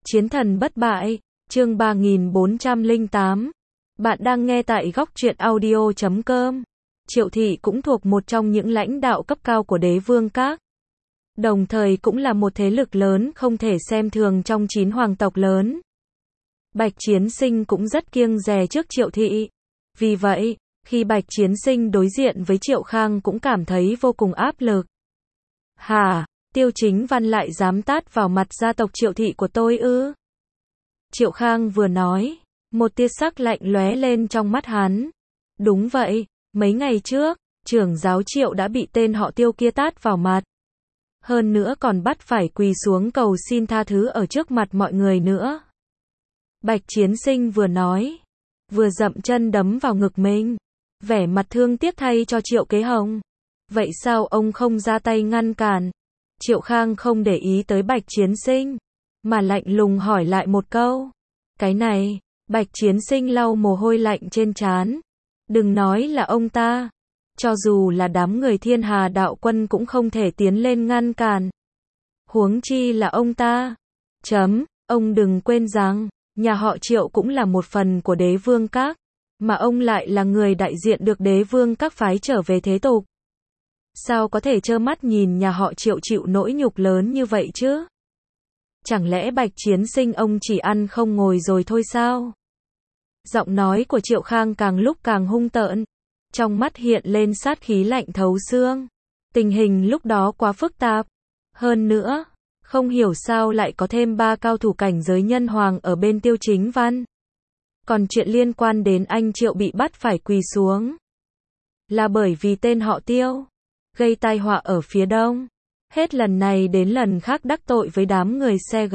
Chiến thần bất bại, chương 3408. Bạn đang nghe tại góc truyện audio.com. Triệu Thị cũng thuộc một trong những lãnh đạo cấp cao của Đế Vương Các. Đồng thời cũng là một thế lực lớn không thể xem thường trong 9 hoàng tộc lớn. Bạch Chiến Sinh cũng rất kiêng dè trước Triệu Thị. Vì vậy, khi Bạch Chiến Sinh đối diện với Triệu Khang cũng cảm thấy vô cùng áp lực. Hả? Tiêu Chính Văn lại dám tát vào mặt gia tộc Triệu Thị của tôi ư? Triệu Khang vừa nói, một tia sắc lạnh lóe lên trong mắt hắn. Đúng vậy, mấy ngày trước, trưởng giáo Triệu đã bị tên họ Tiêu kia tát vào mặt. Hơn nữa còn bắt phải quỳ xuống cầu xin tha thứ ở trước mặt mọi người nữa. Bạch Chiến Sinh vừa nói, vừa dậm chân đấm vào ngực mình, vẻ mặt thương tiếc thay cho Triệu Kế Hồng. Vậy sao ông không ra tay ngăn cản? Triệu Khang không để ý tới Bạch Chiến Sinh, mà lạnh lùng hỏi lại một câu. Cái này, Bạch Chiến Sinh lau mồ hôi lạnh trên trán. Đừng nói là ông ta, cho dù là đám người Thiên Hà đạo quân cũng không thể tiến lên ngăn cản. Huống chi là ông ta. Ông đừng quên rằng, nhà họ Triệu cũng là một phần của Đế Vương Các, mà ông lại là người đại diện được Đế Vương Các phái trở về thế tục. Sao có thể trơ mắt nhìn nhà họ Triệu chịu nỗi nhục lớn như vậy chứ? Chẳng lẽ Bạch Chiến Sinh ông chỉ ăn không ngồi rồi thôi sao? Giọng nói của Triệu Khang càng lúc càng hung tợn, trong mắt hiện lên sát khí lạnh thấu xương. Tình hình lúc đó quá phức tạp. Hơn nữa, không hiểu sao lại có thêm 3 cao thủ cảnh giới nhân hoàng ở bên Tiêu Chính Văn. Còn chuyện liên quan đến anh Triệu bị bắt phải quỳ xuống, là bởi vì tên họ Tiêu gây tai họa ở phía đông. Hết lần này đến lần khác đắc tội với đám người xe G.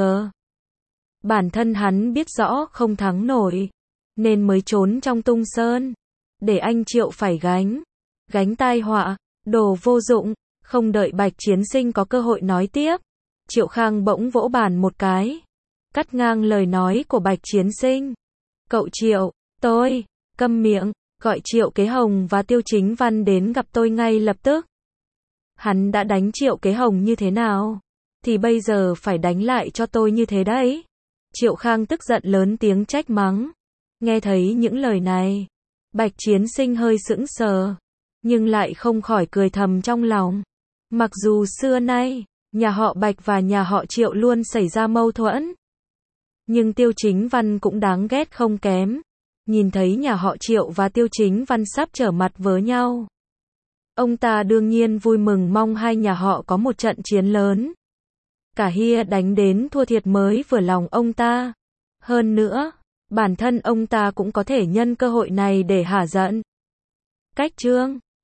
Bản thân hắn biết rõ không thắng nổi, nên mới trốn trong tung sơn, để anh Triệu phải gánh tai họa. Đồ vô dụng. Không đợi Bạch Chiến Sinh có cơ hội nói tiếp, Triệu Khang bỗng vỗ bàn một cái, cắt ngang lời nói của Bạch Chiến Sinh. Cậu Triệu, tôi, câm miệng, gọi Triệu Kế Hồng và Tiêu Chính Văn đến gặp tôi ngay lập tức. Hắn đã đánh Triệu Kế Hồng như thế nào, thì bây giờ phải đánh lại cho tôi như thế đấy. Triệu Khang tức giận lớn tiếng trách mắng. Nghe thấy những lời này, Bạch Chiến Sinh hơi sững sờ, nhưng lại không khỏi cười thầm trong lòng. Mặc dù xưa nay, nhà họ Bạch và nhà họ Triệu luôn xảy ra mâu thuẫn, nhưng Tiêu Chính Văn cũng đáng ghét không kém. Nhìn thấy nhà họ Triệu và Tiêu Chính Văn sắp trở mặt với nhau, ông ta đương nhiên vui mừng mong hai nhà họ có một trận chiến lớn. Cả hia đánh đến thua thiệt mới vừa lòng ông ta. Hơn nữa, bản thân ông ta cũng có thể nhân cơ hội này để hả giận. Cách chương